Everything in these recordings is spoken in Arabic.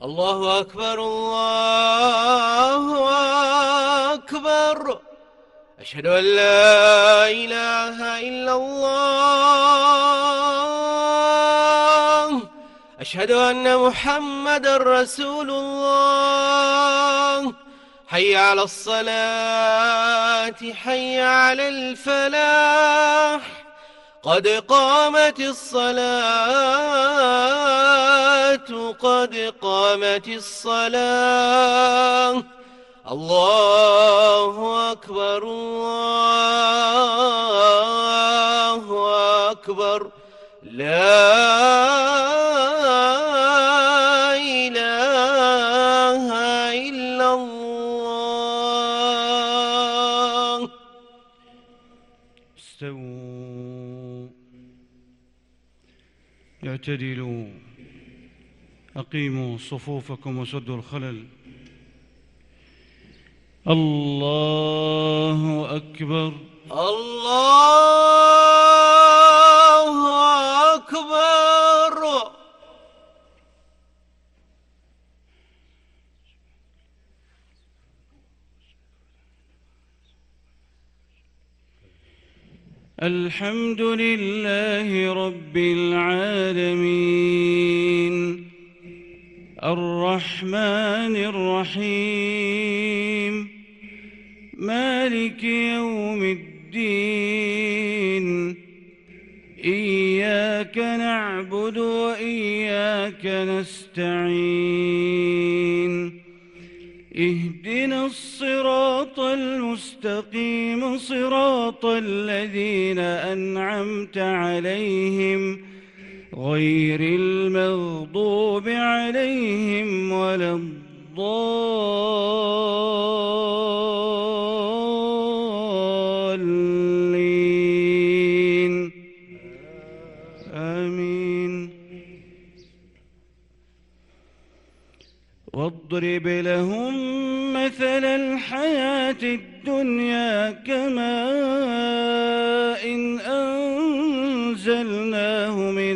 الله أكبر الله أكبر. أشهد أن لا إله إلا الله. أشهد أن محمدًا رسول الله. حي على الصلاة، حي على الفلاح، قد قامت الصلاة، قد قامت الصلاة. الله أكبر الله أكبر. لا إله إلا الله. استووا، اعتدلوا، أقيموا صفوفكم وسدوا الخلل. الله أكبر الله أكبر. الحمد لله رب العالمين، الرحمن الرحيم، مالك يوم الدين. إياك نعبد وإياك نستعين. اهدنا الصراط المستقيم، صراط الذين أنعمت عليهم غير المغضوب عليهم ولا الضالين. آمين. واضرب لهم مثل الحياة الدنيا كماء إن أنزلناه من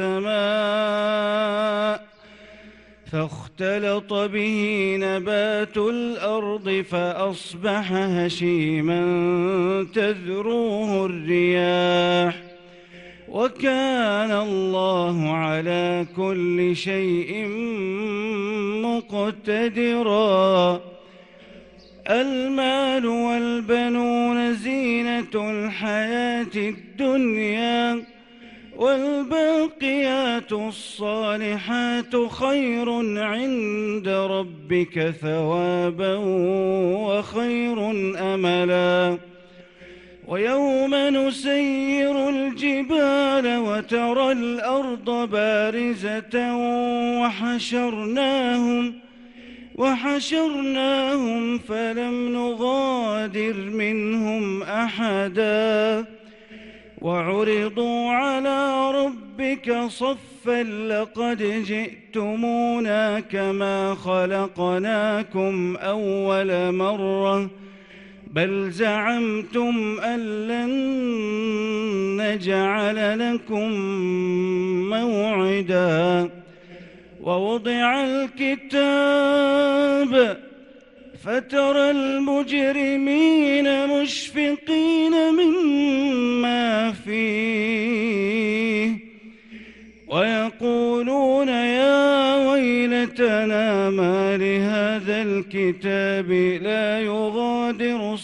السماء فاختلط به نبات الأرض فأصبح هشيما تذروه الرياح، وكان الله على كل شيء مقتدرا. المال والبنون زينة الحياة الدنيا، والباقيات الصالحات خير عند ربك ثوابا وخير أملا. ويوم نسير الجبال وترى الأرض بارزة وحشرناهم فلم نغادر منهم أحدا. وعرضوا على ربك صفا لقد جئتمونا كما خلقناكم أول مرة بل زعمتم أن لن نجعل لكم موعدا. ووضع الكتاب فترى المجرمين مشفقين مما فيه ويقولون يا ويلتنا ما لهذا الكتاب لا يغادر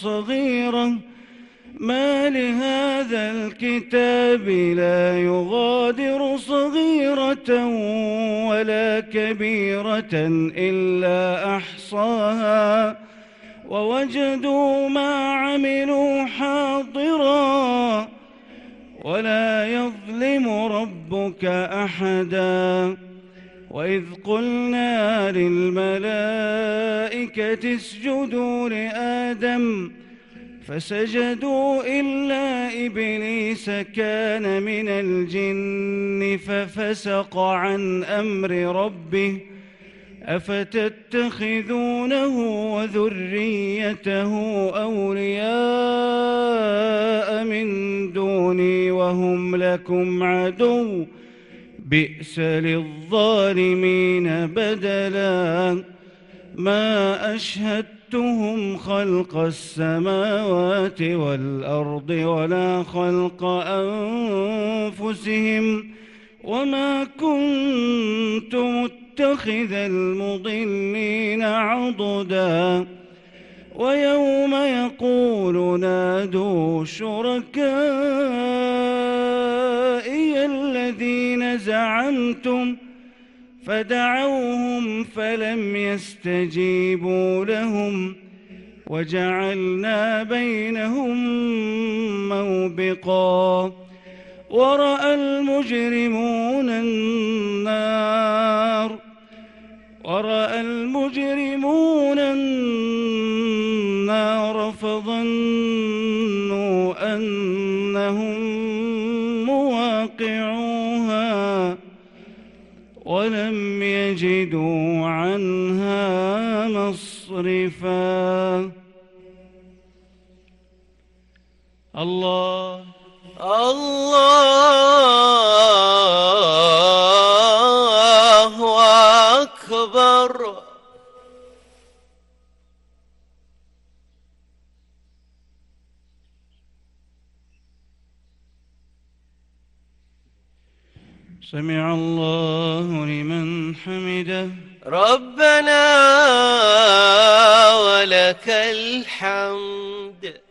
صغيرة ولا كبيرة إلا أحصاها ووجدوا ما عملوا حاضرا ولا يظلم ربك أحدا. وإذ قلنا للملائكة اسجدوا لآدم فسجدوا إلا إبليس كان من الجن ففسق عن أمر ربه أفتتخذونه وذريته أولياء من دوني وهم لكم عدو بئس للظالمين بدلا ما أشهدتهم خلق السماوات والأرض ولا خلق أنفسهم وما كنت متخذ المضلين عضدا ويوم يقول نادوا شركائي الذين زعمتم فدعوهم فلم يستجيبوا لهم وجعلنا بينهم موبقا ورأى المجرمون النار فظنوا أنهم مواقعوها ولم يجدوا عنها مصرفا. الله أكبر. سمع الله لمن حمده. ربنا ولك الحمد.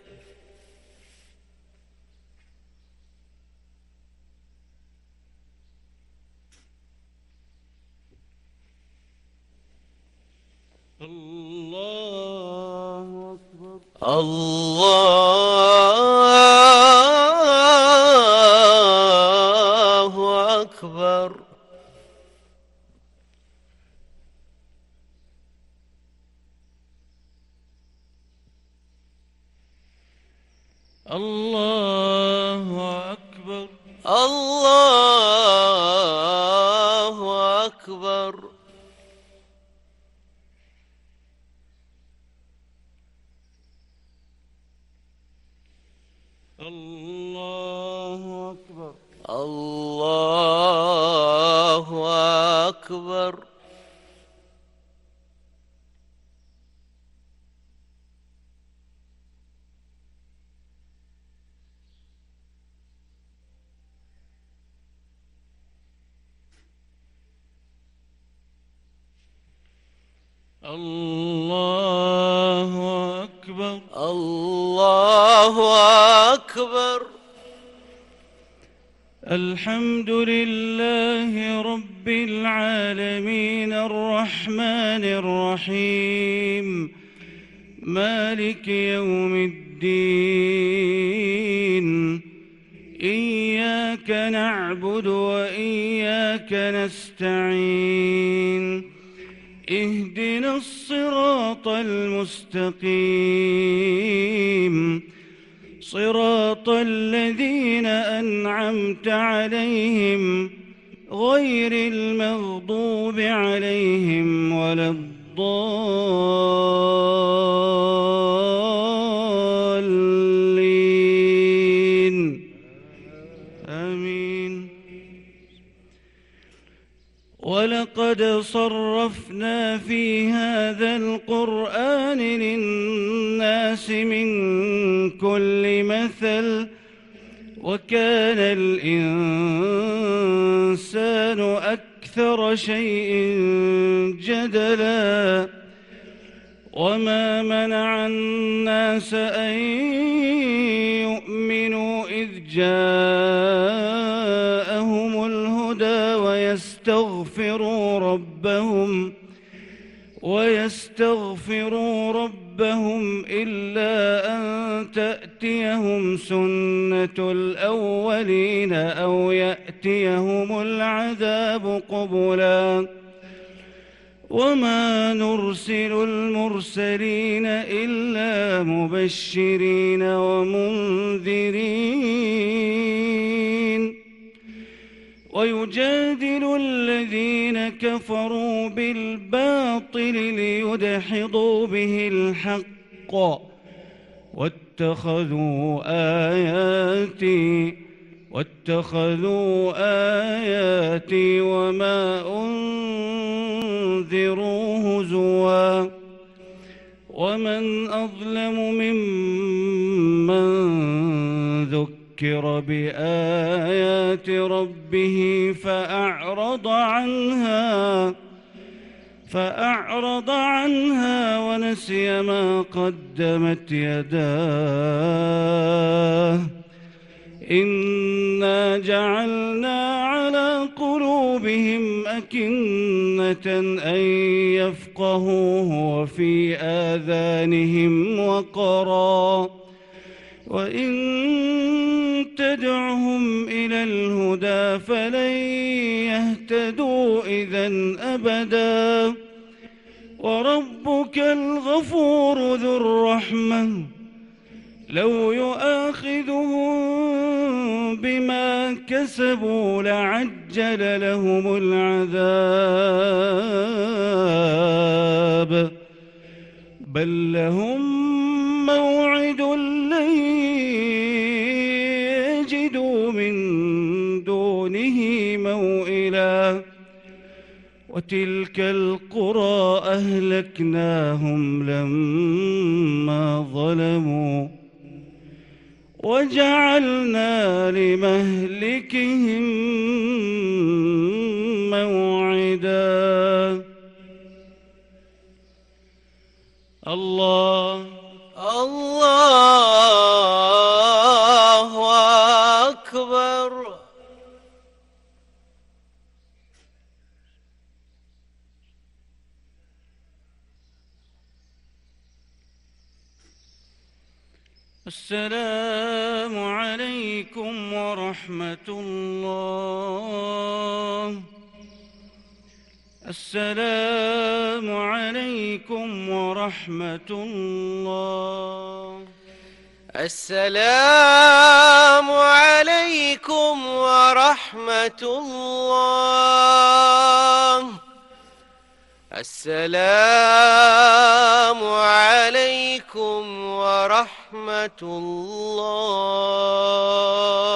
الله أكبر. الله أكبر. الله أكبر. الله أكبر. الله أكبر. الله أكبر. الله أكبر. الله أكبر. الحمد لله رب العالمين الرحمن الرحيم مالك يوم الدين إياك نعبد وإياك نستعين اهدنا الصراط المستقيم صراط الذين أنعمت عليهم غير المغضوب عليهم ولا الضالين آمين. ولقد صرفنا في هذا القرآن للناس من كل مثل وكان الإنسان أكثر شيء جدلا وما منع الناس أن يؤمنوا إذ جاءهم الهدى ويستغفروا ربهم إلا أن تأتيهم سنة الأولين أو يأتيهم العذاب قبلا وما نرسل المرسلين إلا مبشرين ومنذرين ويجادل الذين كفروا بالباطل ليدحضوا به الحق واتخذوا آياتي واتخذوا آياتي وما أنذروا هزوا ومن أظلم ممن ذكر بآيات ربه فأعرض عنها ونسي ما قدمت يداه إنا جعلنا على قلوبهم أكنة أن يفقهوه وفي آذانهم وقرا وإن تدعهم إلى الهدى فلن يهتدوا إذن أبدا وربك الغفور ذو الرحمة لو يؤاخذهم بما كسبوا لعجل لهم العذاب بل لهم موعد لن يجدوا من دونه موئلا وتلك القرى أهلكناهم لما ظلموا وجعلنا لمهلكهم موعدا. الله أكبر. السلام عليكم ورحمة الله. السلام عليكم ورحمة الله. السلام عليكم ورحمة الله. السلام عليكم ورحمة الله.